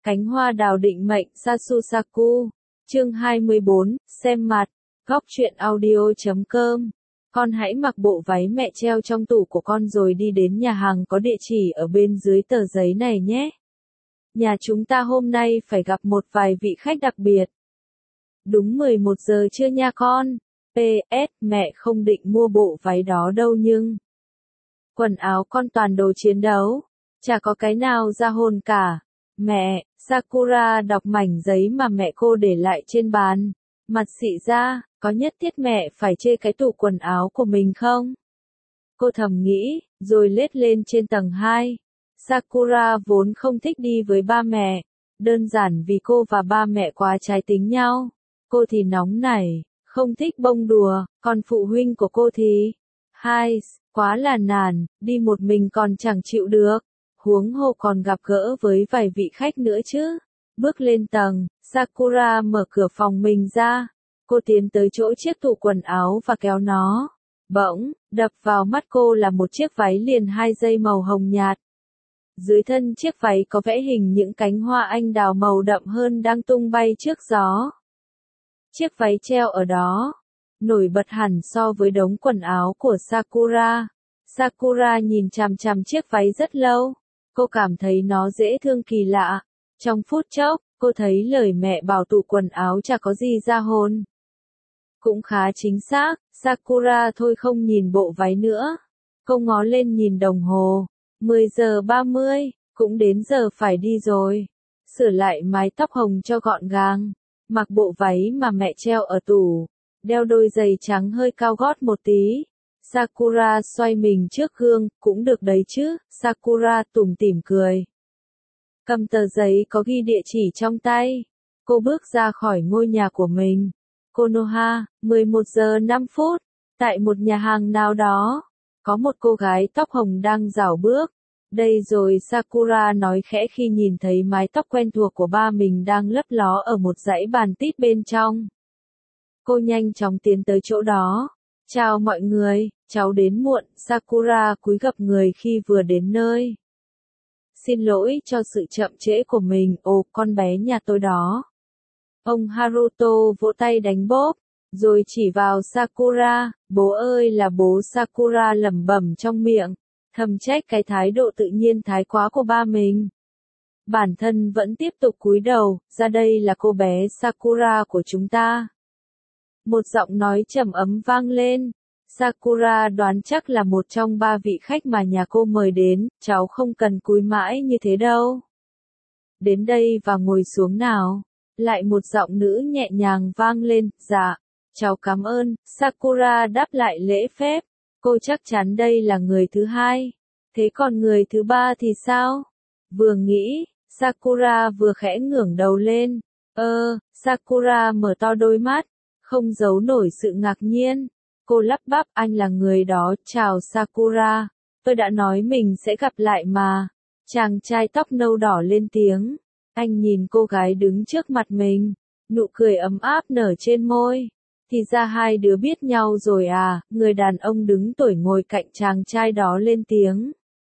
Cánh hoa đào định mệnh Sasusaku. Chương 24, xem mặt. Góc truyện audio.com. Con hãy mặc bộ váy mẹ treo trong tủ của con rồi đi đến nhà hàng có địa chỉ ở bên dưới tờ giấy này nhé. Nhà chúng ta hôm nay phải gặp một vài vị khách đặc biệt. Đúng 11 giờ trưa nha con. PS, mẹ không định mua bộ váy đó đâu nhưng quần áo con toàn đồ chiến đấu. Chả có cái nào ra hồn cả. Mẹ, Sakura đọc mảnh giấy mà mẹ cô để lại trên bàn. Mặt xị ra, có nhất thiết mẹ phải chê cái tủ quần áo của mình không? Cô thầm nghĩ, rồi lết lên trên tầng 2. Sakura vốn không thích đi với ba mẹ. Đơn giản vì cô và ba mẹ quá trái tính nhau. Cô thì nóng nảy, không thích bông đùa, còn phụ huynh của cô thì quá là nản, đi một mình còn chẳng chịu được. Huống hồ còn gặp gỡ với vài vị khách nữa chứ. Bước lên tầng, Sakura mở cửa phòng mình ra. Cô tiến tới chỗ chiếc tủ quần áo và kéo nó. Bỗng, đập vào mắt cô là một chiếc váy liền 2 dây màu hồng nhạt. Dưới thân chiếc váy có vẽ hình những cánh hoa anh đào màu đậm hơn đang tung bay trước gió. Chiếc váy treo ở đó, nổi bật hẳn so với đống quần áo của Sakura. Sakura nhìn chằm chằm chiếc váy rất lâu. Cô cảm thấy nó dễ thương kỳ lạ. Trong phút chốc, cô thấy lời mẹ bảo tủ quần áo chả có gì ra hồn. Cũng khá chính xác, Sakura thôi không nhìn bộ váy nữa. Cô ngó lên nhìn đồng hồ. 10 giờ 30, cũng đến giờ phải đi rồi. Sửa lại mái tóc hồng cho gọn gàng. Mặc bộ váy mà mẹ treo ở tủ. Đeo đôi giày trắng hơi cao gót một tí. Sakura xoay mình trước gương, cũng được đấy chứ, Sakura tủm tỉm cười. Cầm tờ giấy có ghi địa chỉ trong tay. Cô bước ra khỏi ngôi nhà của mình. Konoha, 11 giờ 5 phút. Tại một nhà hàng nào đó, có một cô gái tóc hồng đang rảo bước. Đây rồi, Sakura nói khẽ khi nhìn thấy mái tóc quen thuộc của ba mình đang lấp ló ở một dãy bàn tít bên trong. Cô nhanh chóng tiến tới chỗ đó. Chào mọi người, cháu đến muộn, Sakura cúi gập người khi vừa đến nơi. Xin lỗi cho sự chậm trễ của mình, ồ con bé nhà tôi đó. Ông Haruto vỗ tay đánh bốp, rồi chỉ vào Sakura, bố ơi là bố. Sakura lẩm bẩm trong miệng, thầm trách cái thái độ tự nhiên thái quá của ba mình. Bản thân vẫn tiếp tục cúi đầu, ra đây là cô bé Sakura của chúng ta. Một giọng nói trầm ấm vang lên. Sakura đoán chắc là một trong 3 vị khách mà nhà cô mời đến, cháu không cần cúi mãi như thế đâu. Đến đây và ngồi xuống nào. Lại một giọng nữ nhẹ nhàng vang lên, dạ, cháu cảm ơn. Sakura đáp lại lễ phép. Cô chắc chắn đây là người thứ 2. Thế còn người thứ 3 thì sao? Vừa nghĩ, Sakura vừa khẽ ngẩng đầu lên. Sakura mở to đôi mắt. Không giấu nổi sự ngạc nhiên. Cô lắp bắp, anh là người đó, chào Sakura. Tôi đã nói mình sẽ gặp lại mà. Chàng trai tóc nâu đỏ lên tiếng. Anh nhìn cô gái đứng trước mặt mình. Nụ cười ấm áp nở trên môi. Thì ra hai đứa biết nhau rồi à, người đàn ông đứng tuổi ngồi cạnh chàng trai đó lên tiếng.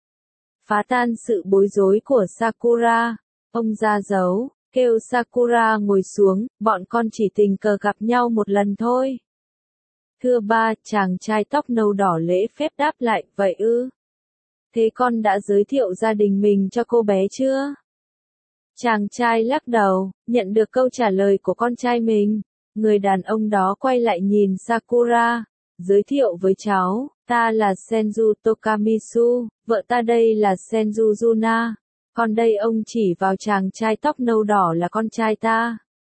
Phá tan sự bối rối của Sakura. Ông ra dấu. Kêu Sakura ngồi xuống, bọn con chỉ tình cờ gặp nhau một lần thôi. Thưa ba, chàng trai tóc nâu đỏ lễ phép đáp lại, vậy ư? Thế con đã giới thiệu gia đình mình cho cô bé chưa? Chàng trai lắc đầu, nhận được câu trả lời của con trai mình. Người đàn ông đó quay lại nhìn Sakura, giới thiệu với cháu, ta là Senju Tokamisu, vợ ta đây là Senju Yuna. Còn đây ông chỉ vào chàng trai tóc nâu đỏ là con trai ta.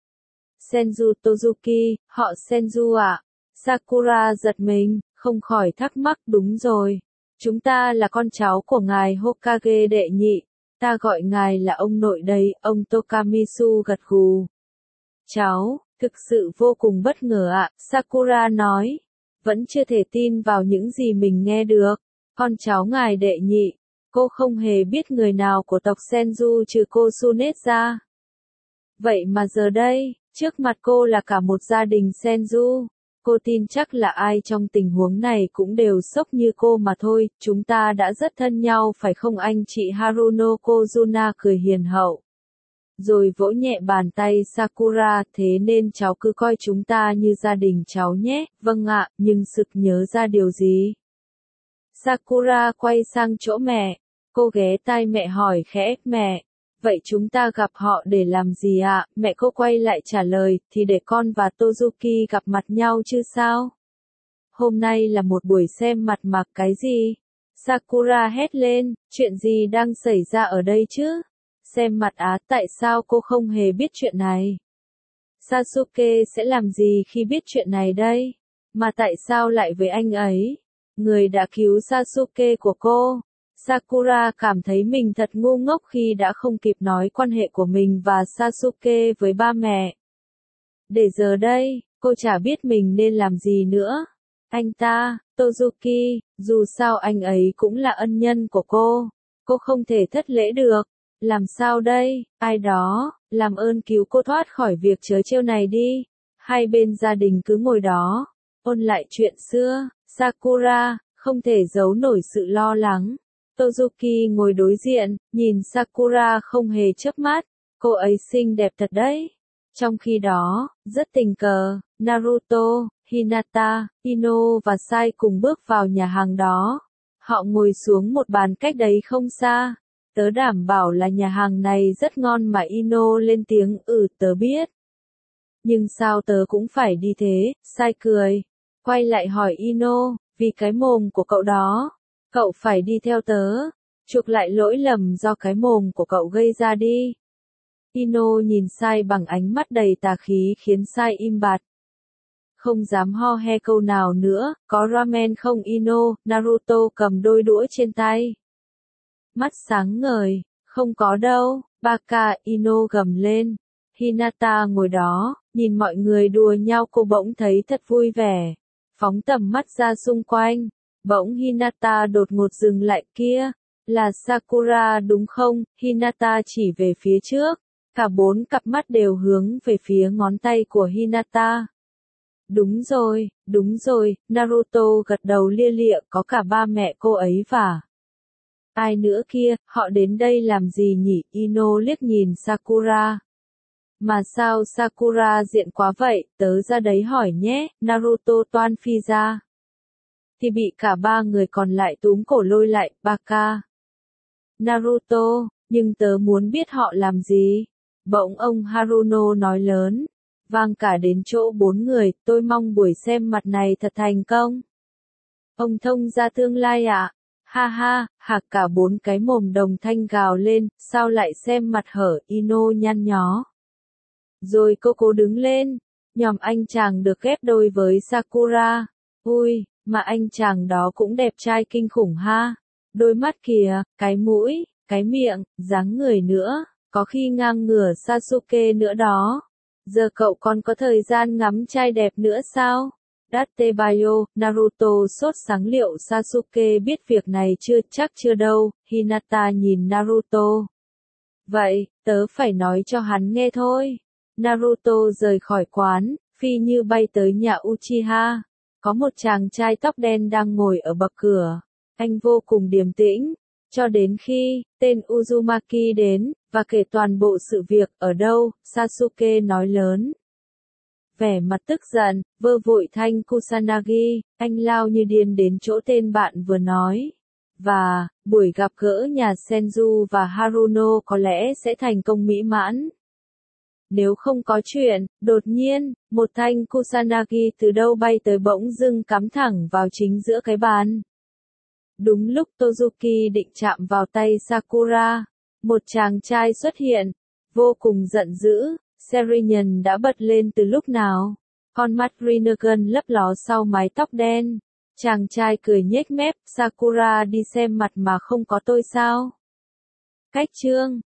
Senju Tozuki, họ Senju ạ. Sakura giật mình, không khỏi thắc mắc, đúng rồi. Chúng ta là con cháu của ngài Hokage đệ nhị. Ta gọi ngài là ông nội đây, ông Tokamisu gật gù. Cháu, thực sự vô cùng bất ngờ ạ, Sakura nói. Vẫn chưa thể tin vào những gì mình nghe được. Con cháu ngài đệ nhị. Cô không hề biết người nào của tộc Senju trừ cô Tsunet ra. Vậy mà giờ đây, trước mặt cô là cả một gia đình Senju. Cô tin chắc là ai trong tình huống này cũng đều sốc như cô mà thôi. Chúng ta đã rất thân nhau phải không anh chị? Haruno Kozuna cười hiền hậu. rồi vỗ nhẹ bàn tay Sakura, thế nên cháu cứ coi chúng ta như gia đình cháu nhé. Vâng ạ, nhưng sực nhớ ra điều gì? Sakura quay sang chỗ mẹ, cô ghé tai mẹ hỏi khẽ, mẹ, vậy chúng ta gặp họ để làm gì ạ? Mẹ cô quay lại trả lời, thì để con và Tozuki gặp mặt nhau chứ sao? Hôm nay là một buổi xem mặt mà cái gì? Sakura hét lên, chuyện gì đang xảy ra ở đây chứ? Xem mặt á, tại sao cô không hề biết chuyện này? Sasuke sẽ làm gì khi biết chuyện này đây? Mà tại sao lại với anh ấy? Người đã cứu Sasuke của cô. Sakura cảm thấy mình thật ngu ngốc khi đã không kịp nói quan hệ của mình và Sasuke với ba mẹ. Để giờ đây, cô chả biết mình nên làm gì nữa. Anh ta, Tozuki, dù sao anh ấy cũng là ân nhân của cô không thể thất lễ được. Làm sao đây, ai đó, làm ơn cứu cô thoát khỏi việc trớ trêu này đi. Hai bên gia đình cứ ngồi đó, ôn lại chuyện xưa. Sakura, không thể giấu nổi sự lo lắng. Tozuki ngồi đối diện, nhìn Sakura không hề chớp mắt. Cô ấy xinh đẹp thật đấy. Trong khi đó, rất tình cờ, Naruto, Hinata, Ino và Sai cùng bước vào nhà hàng đó. Họ ngồi xuống một bàn cách đấy không xa. Tớ đảm bảo là nhà hàng này rất ngon mà. Ino lên tiếng, tớ biết. Nhưng sao tớ cũng phải đi thế? Sai cười. Quay lại hỏi Ino, vì cái mồm của cậu đó. Cậu phải đi theo tớ. Chuộc lại lỗi lầm do cái mồm của cậu gây ra đi. Ino nhìn Sai bằng ánh mắt đầy tà khí khiến Sai im bặt. Không dám ho he câu nào nữa, có ramen không Ino? Naruto cầm đôi đũa trên tay. Mắt sáng ngời, không có đâu, Baka, Ino gầm lên. Hinata ngồi đó, nhìn mọi người đùa nhau cô bỗng thấy thật vui vẻ. Phóng tầm mắt ra xung quanh, bỗng Hinata đột ngột dừng lại kia. Là Sakura đúng không? Hinata chỉ về phía trước. Cả bốn cặp mắt đều hướng về phía ngón tay của Hinata. Đúng rồi, Naruto gật đầu lia lịa, có cả ba mẹ cô ấy và ai nữa kia, họ đến đây làm gì nhỉ? Ino liếc nhìn Sakura. Mà sao Sakura diện quá vậy, tớ ra đấy hỏi nhé, Naruto toan phi ra. Thì bị cả ba người còn lại túm cổ lôi lại, Baka. Naruto, nhưng tớ muốn biết họ làm gì. Bỗng ông Haruno nói lớn, vang cả đến chỗ bốn người, tôi mong buổi xem mặt này thật thành công. Ông thông gia tương lai ạ. Ha ha, hạc cả bốn cái mồm đồng thanh gào lên, sao lại xem mặt hở? Ino nhăn nhó. Rồi cô cố đứng lên, nhòm anh chàng được ghép đôi với Sakura. Ui, mà anh chàng đó cũng đẹp trai kinh khủng ha. Đôi mắt kìa, cái mũi, cái miệng, dáng người nữa, có khi ngang ngửa Sasuke nữa đó. Giờ cậu còn có thời gian ngắm trai đẹp nữa sao? Dattebayo, Naruto sốt sáng liệu Sasuke biết việc này chưa? Chắc chưa đâu. Hinata nhìn Naruto. Vậy, tớ phải nói cho hắn nghe thôi. Naruto rời khỏi quán, phi như bay tới nhà Uchiha. Có một chàng trai tóc đen đang ngồi ở bậc cửa. Anh vô cùng điềm tĩnh, cho đến khi tên Uzumaki đến và kể toàn bộ sự việc. Ở đâu? Sasuke nói lớn. Vẻ mặt tức giận, vơ vội thanh Kusanagi, anh lao như điên đến chỗ tên bạn vừa nói. Và, buổi gặp gỡ nhà Senju và Haruno có lẽ sẽ thành công mỹ mãn. Nếu không có chuyện, đột nhiên, một thanh Kusanagi từ đâu bay tới bỗng dưng cắm thẳng vào chính giữa cái bàn. Đúng lúc Tozuki định chạm vào tay Sakura, một chàng trai xuất hiện, vô cùng giận dữ. Serian đã bật lên từ lúc nào? Con mắt Rinnegan lấp ló sau mái tóc đen. Chàng trai cười nhếch mép, Sakura đi xem mặt mà không có tôi sao? Cách chương